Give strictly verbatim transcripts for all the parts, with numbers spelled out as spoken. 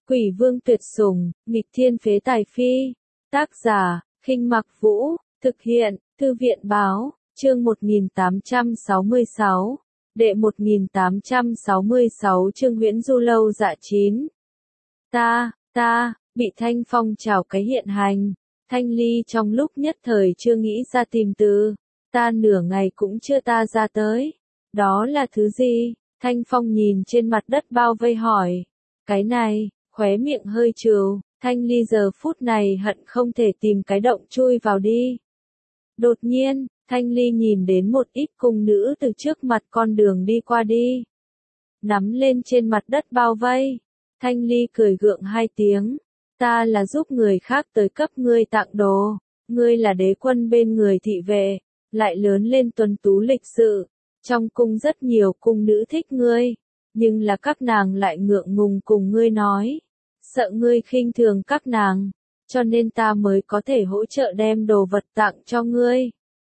Quỷ vương tuyệt sủng, nghịch thiên phế tài phi. Tác giả, Khinh Mặc Vũ, thực hiện, Thư viện báo, chương một nghìn tám trăm sáu mươi sáu, đệ một nghìn tám trăm sáu mươi sáu chương Huyễn Du Lâu Dạ chín. Ta, ta, bị Thanh Phong chào cái hiện hành. Thanh Ly trong lúc nhất thời chưa nghĩ ra tìm từ. Ta nửa ngày cũng chưa ta ra tới. Đó là thứ gì? Thanh Phong nhìn trên mặt đất bao vây hỏi. Cái này, khóe miệng hơi trừ, Thanh Ly giờ phút này hận không thể tìm cái động chui vào đi. Đột nhiên, Thanh Ly nhìn đến một ít cung nữ từ trước mặt con đường đi qua đi. Nắm lên trên mặt đất bao vây. Thanh Ly cười gượng hai tiếng. Ta là giúp người khác tới cấp ngươi tặng đồ. Ngươi là đế quân bên người thị vệ, lại lớn lên tuấn tú lịch sự. Trong cung rất nhiều cung nữ thích ngươi, nhưng là các nàng lại ngượng ngùng cùng ngươi nói. Sợ ngươi khinh thường các nàng, cho nên ta mới có thể hỗ trợ đem đồ vật tặng cho ngươi.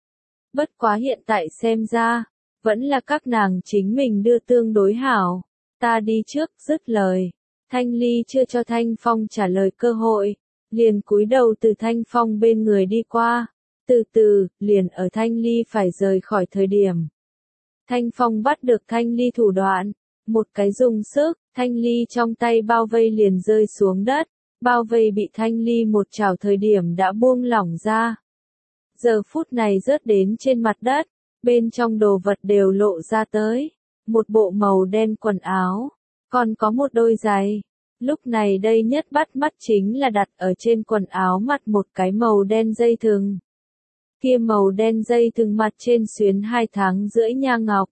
Bất quá hiện tại xem ra, vẫn là các nàng chính mình đưa tương đối hảo. Ta đi trước, dứt lời. Thanh Ly chưa cho Thanh Phong trả lời cơ hội, liền cúi đầu từ Thanh Phong bên người đi qua. Từ từ, liền ở Thanh Ly phải rời khỏi thời điểm. Thanh Phong bắt được Thanh Ly thủ đoạn, một cái dùng sức, Thanh Ly trong tay bao vây liền rơi xuống đất, bao vây bị Thanh Ly một chảo thời điểm đã buông lỏng ra. Giờ phút này rớt đến trên mặt đất, bên trong đồ vật đều lộ ra tới, một bộ màu đen quần áo, còn có một đôi giày. Lúc này đây nhất bắt mắt chính là đặt ở trên quần áo mặt một cái màu đen dây thừng. Kia màu đen dây thừng mặt trên xuyến hai tháng rưỡi nha ngọc.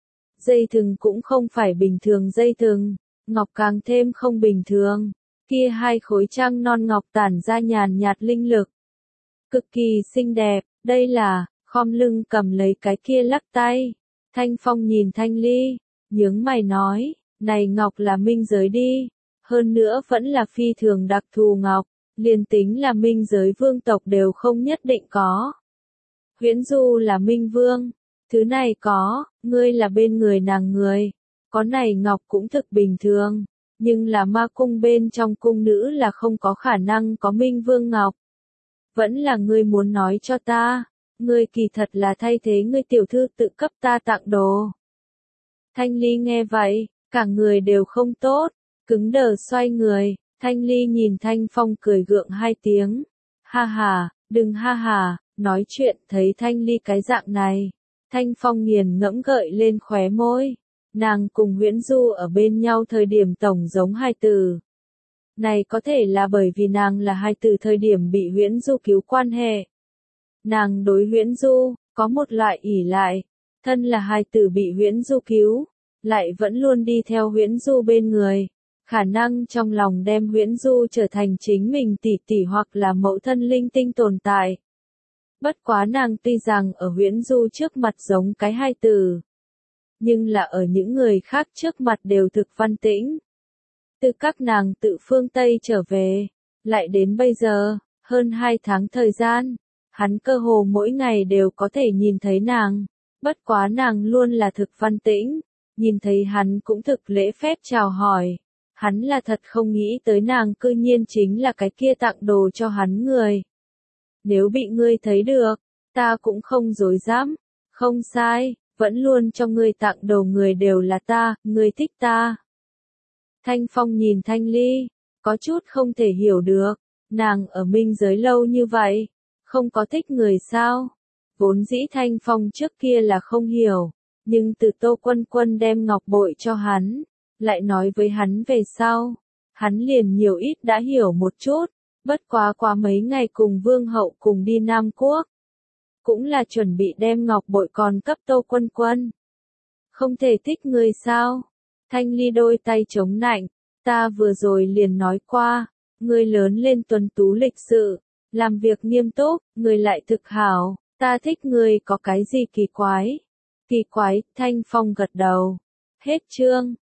Dây thừng cũng không phải bình thường dây thừng, ngọc càng thêm không bình thường. Kia hai khối trăng non ngọc tản ra nhàn nhạt linh lực. Cực kỳ xinh đẹp, đây là, khom lưng cầm lấy cái kia lắc tay. Thanh Phong nhìn Thanh Ly, nhướng mày nói, này ngọc là minh giới đi, hơn nữa vẫn là phi thường đặc thù ngọc, liền tính là minh giới vương tộc đều không nhất định có. Huyễn Du là minh vương, thứ này có, ngươi là bên người nàng người, có này ngọc cũng thực bình thường, nhưng là ma cung bên trong cung nữ là không có khả năng có minh vương ngọc. Vẫn là ngươi muốn nói cho ta, ngươi kỳ thật là thay thế ngươi tiểu thư tự cấp ta tặng đồ. Thanh Ly nghe vậy, cả người đều không tốt, cứng đờ xoay người, Thanh Ly nhìn Thanh Phong cười gượng hai tiếng. Ha ha, đừng ha ha, nói chuyện thấy Thanh Ly cái dạng này. Thanh Phong nghiền ngẫm gợi lên khóe môi. Nàng cùng Huyễn Du ở bên nhau thời điểm tổng giống hai từ. Này có thể là bởi vì nàng là hai từ thời điểm bị Huyễn Du cứu quan hệ. Nàng đối Huyễn Du, có một loại ỷ lại. Thân là hai từ bị Huyễn Du cứu, lại vẫn luôn đi theo Huyễn Du bên người. Khả năng trong lòng đem Huyễn Du trở thành chính mình tỷ tỷ hoặc là mẫu thân linh tinh tồn tại. Bất quá nàng tuy rằng ở Huyễn Du trước mặt giống cái hai từ, nhưng là ở những người khác trước mặt đều thực văn tĩnh. Từ các nàng tự phương Tây trở về, lại đến bây giờ, hơn hai tháng thời gian, hắn cơ hồ mỗi ngày đều có thể nhìn thấy nàng. Bất quá nàng luôn là thực văn tĩnh, nhìn thấy hắn cũng thực lễ phép chào hỏi. Hắn là thật không nghĩ tới nàng cư nhiên chính là cái kia tặng đồ cho hắn người. Nếu bị ngươi thấy được, ta cũng không dối dám. Không sai, vẫn luôn cho ngươi tặng đồ người đều là ta, ngươi thích ta. Thanh Phong nhìn Thanh Ly, có chút không thể hiểu được, nàng ở minh giới lâu như vậy, không có thích người sao? Vốn dĩ Thanh Phong trước kia là không hiểu, nhưng từ Tô Quân Quân đem ngọc bội cho hắn, lại nói với hắn về sau, hắn liền nhiều ít đã hiểu một chút, bất quá qua mấy ngày cùng Vương Hậu cùng đi Nam Quốc. Cũng là chuẩn bị đem ngọc bội còn cấp Tô Quân Quân. Không thể thích người sao? Thanh Ly đôi tay chống nạnh, ta vừa rồi liền nói qua, người lớn lên tuấn tú lịch sự, làm việc nghiêm túc, người lại thực hảo, ta thích người có cái gì kỳ quái? Kỳ quái, Thanh Phong gật đầu. Hết chương.